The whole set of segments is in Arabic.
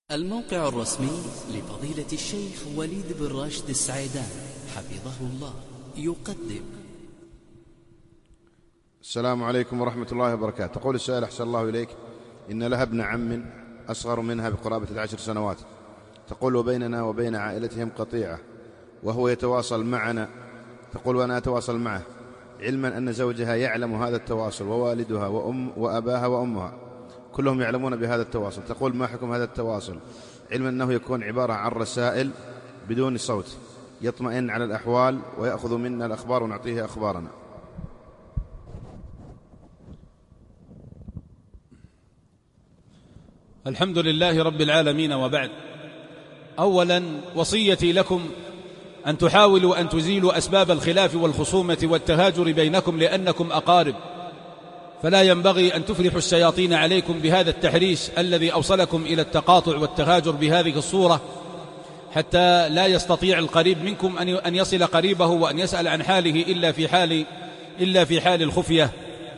الموقع الرسمي لفضيلة الشيخ وليد بن راشد السعيدان حفظه الله يقدم. السلام عليكم ورحمة الله وبركاته. تقول السائل أحسن الله إليك، إن لها ابن عم أصغر منها بقرابة 10 سنوات، تقول وبيننا وبين عائلتهم قطيعة، وهو يتواصل معنا، تقول وأنا أتواصل معه، علما أن زوجها يعلم هذا التواصل، ووالدها وأباها وأمها كلهم يعلمون بهذا التواصل. تقول ما حكم هذا التواصل، علما أنه يكون عبارة عن رسائل بدون صوت، يطمئن على الأحوال ويأخذ منا الأخبار ونعطيه أخبارنا. الحمد لله رب العالمين، وبعد. أولا، وصيتي لكم أن تحاولوا أن تزيلوا أسباب الخلاف والخصومة والتهاجر بينكم، لأنكم أقارب، فلا ينبغي أن تفرحوا الشياطين عليكم بهذا التحريش الذي أوصلكم إلى التقاطع والتهاجر بهذه الصورة، حتى لا يستطيع القريب منكم أن يصل قريبه وأن يسأل عن حاله إلا في حال الخفية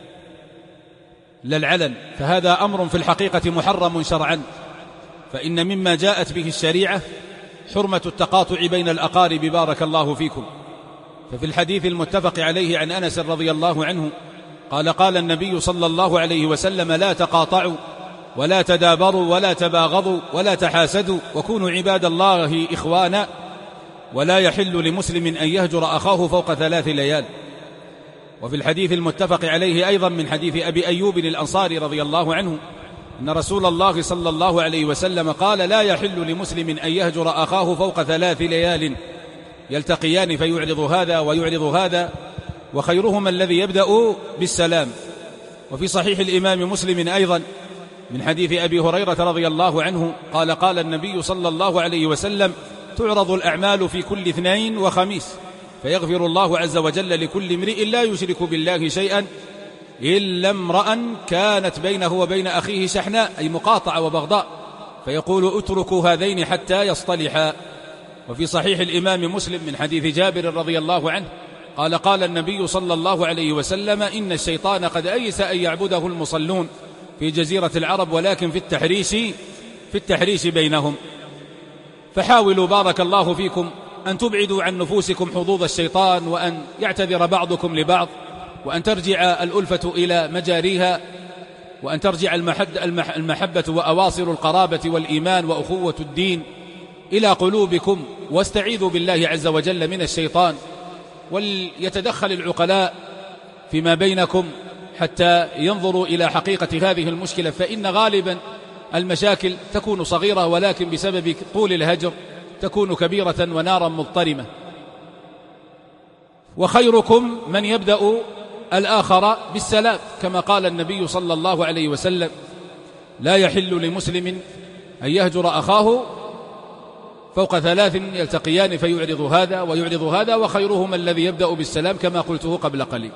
لا العلن. فهذا أمر في الحقيقة محرم شرعا، فإن مما جاءت به الشريعة حرمة التقاطع بين الأقارب بارك الله فيكم. ففي الحديث المتفق عليه عن أنس رضي الله عنه قال النبي صلى الله عليه وسلم: لا تقاطعوا ولا تدابروا ولا تباغضوا ولا تحاسدوا، وكونوا عباد الله إخوانا، ولا يحل لمسلم أن يهجر أخاه فوق 3 ليال. وفي الحديث المتفق عليه أيضا من حديث أبي أيوب الأنصاري رضي الله عنه أن رسول الله صلى الله عليه وسلم قال: لا يحل لمسلم أن يهجر أخاه فوق 3 ليال يلتقيان فيعرض هذا ويعرض هذا، وخيرهما الذي يبدأ بالسلام. وفي صحيح الإمام مسلم أيضا من حديث أبي هريرة رضي الله عنه قال النبي صلى الله عليه وسلم: تعرض الأعمال في كل 2 وخميس، فيغفر الله عز وجل لكل امرئ لا يشرك بالله شيئا إلا امرأ كانت بينه وبين أخيه شحناء، أي مقاطعة وبغضاء، فيقول: اتركوا هذين حتى يصطلحا. وفي صحيح الإمام مسلم من حديث جابر رضي الله عنه قال النبي صلى الله عليه وسلم: إن الشيطان قد أيس أن يعبده المصلون في جزيرة العرب، ولكن في التحريش بينهم. فحاولوا بارك الله فيكم أن تبعدوا عن نفوسكم حظوظ الشيطان، وأن يعتذر بعضكم لبعض، وأن ترجع الألفة إلى مجاريها، وأن ترجع المحبة وأواصر القرابة والإيمان وأخوة الدين إلى قلوبكم، واستعيذوا بالله عز وجل من الشيطان، وليتدخل العقلاء فيما بينكم حتى ينظروا إلى حقيقة هذه المشكلة، فإن غالبا المشاكل تكون صغيرة، ولكن بسبب طول الهجر تكون كبيرة ونارا مضطرمة. وخيركم من يبدأ الآخر بالسلام، كما قال النبي صلى الله عليه وسلم: لا يحل لمسلم أن يهجر أخاه فوق 3 يلتقيان فيعرض هذا ويعرض هذا، وخيرهما الذي يبدأ بالسلام، كما قلته قبل قليل.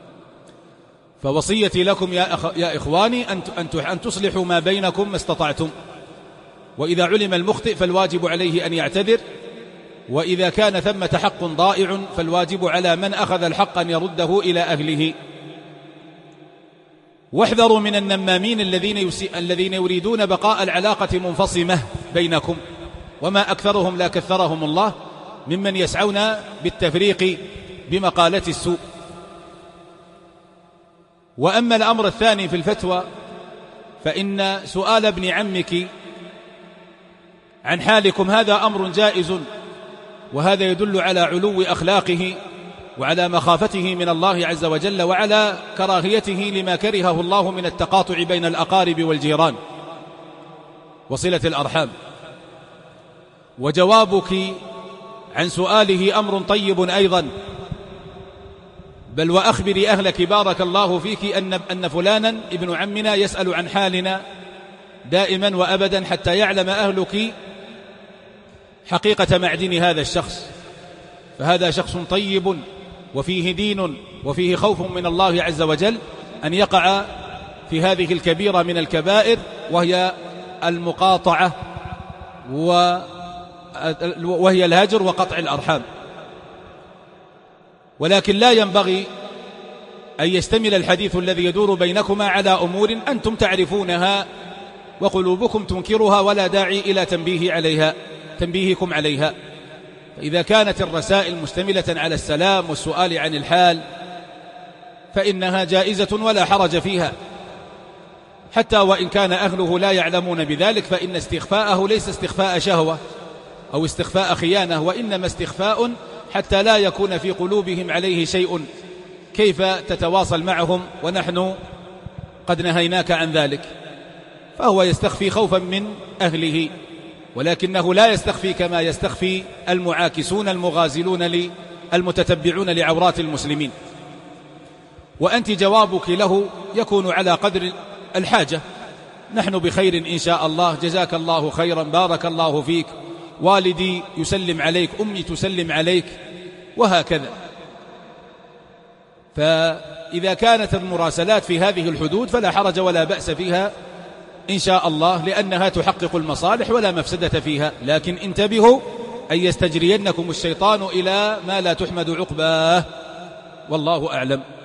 فوصيتي لكم يا إخواني أن تصلحوا ما بينكم ما استطعتم، وإذا علم المخطئ فالواجب عليه أن يعتذر، وإذا كان ثمة حق ضائع فالواجب على من أخذ الحق أن يرده إلى أهله. واحذروا من النمامين الذين يريدون بقاء العلاقة منفصمة بينكم، وما أكثرهم لا كثرهم الله ممن يسعون بالتفريق بمقالة السوء. وأما الأمر الثاني في الفتوى، فإن سؤال ابن عمك عن حالكم هذا أمر جائز، وهذا يدل على علو أخلاقه وعلى مخافته من الله عز وجل، وعلى كراهيته لما كرهه الله من التقاطع بين الأقارب والجيران وصلة الأرحام. وجوابك عن سؤاله أمر طيب أيضا، بل وأخبري أهلك بارك الله فيك أن فلانا ابن عمنا يسأل عن حالنا دائما وأبدا، حتى يعلم أهلك حقيقة معدن هذا الشخص. فهذا شخص طيب وفيه دين وفيه خوف من الله عز وجل أن يقع في هذه الكبيرة من الكبائر، وهي المقاطعة وهي الهجر وقطع الأرحام. ولكن لا ينبغي أن يشتمل الحديث الذي يدور بينكما على أمور أنتم تعرفونها وقلوبكم تنكرها ولا داعي إلى تنبيهكم عليها. فإذا كانت الرسائل مشتملة على السلام والسؤال عن الحال فإنها جائزة ولا حرج فيها، حتى وإن كان أهله لا يعلمون بذلك، فإن استخفاءه ليس استخفاء شهوة أو استخفاء خيانة، وإنما استخفاء حتى لا يكون في قلوبهم عليه شيء. كيف تتواصل معهم ونحن قد نهيناك عن ذلك؟ فهو يستخفي خوفا من أهله، ولكنه لا يستخفي كما يستخفي المعاكسون المغازلون المتتبعون لعورات المسلمين. وأنت جوابك له يكون على قدر الحاجة. نحن بخير إن شاء الله، جزاك الله خيرا، بارك الله فيك، والدي يسلم عليك، أمي تسلم عليك، وهكذا. فإذا كانت المراسلات في هذه الحدود فلا حرج ولا بأس فيها إن شاء الله، لأنها تحقق المصالح ولا مفسدة فيها. لكن انتبهوا أن يستجرينكم الشيطان إلى ما لا تحمد عقباه، والله أعلم.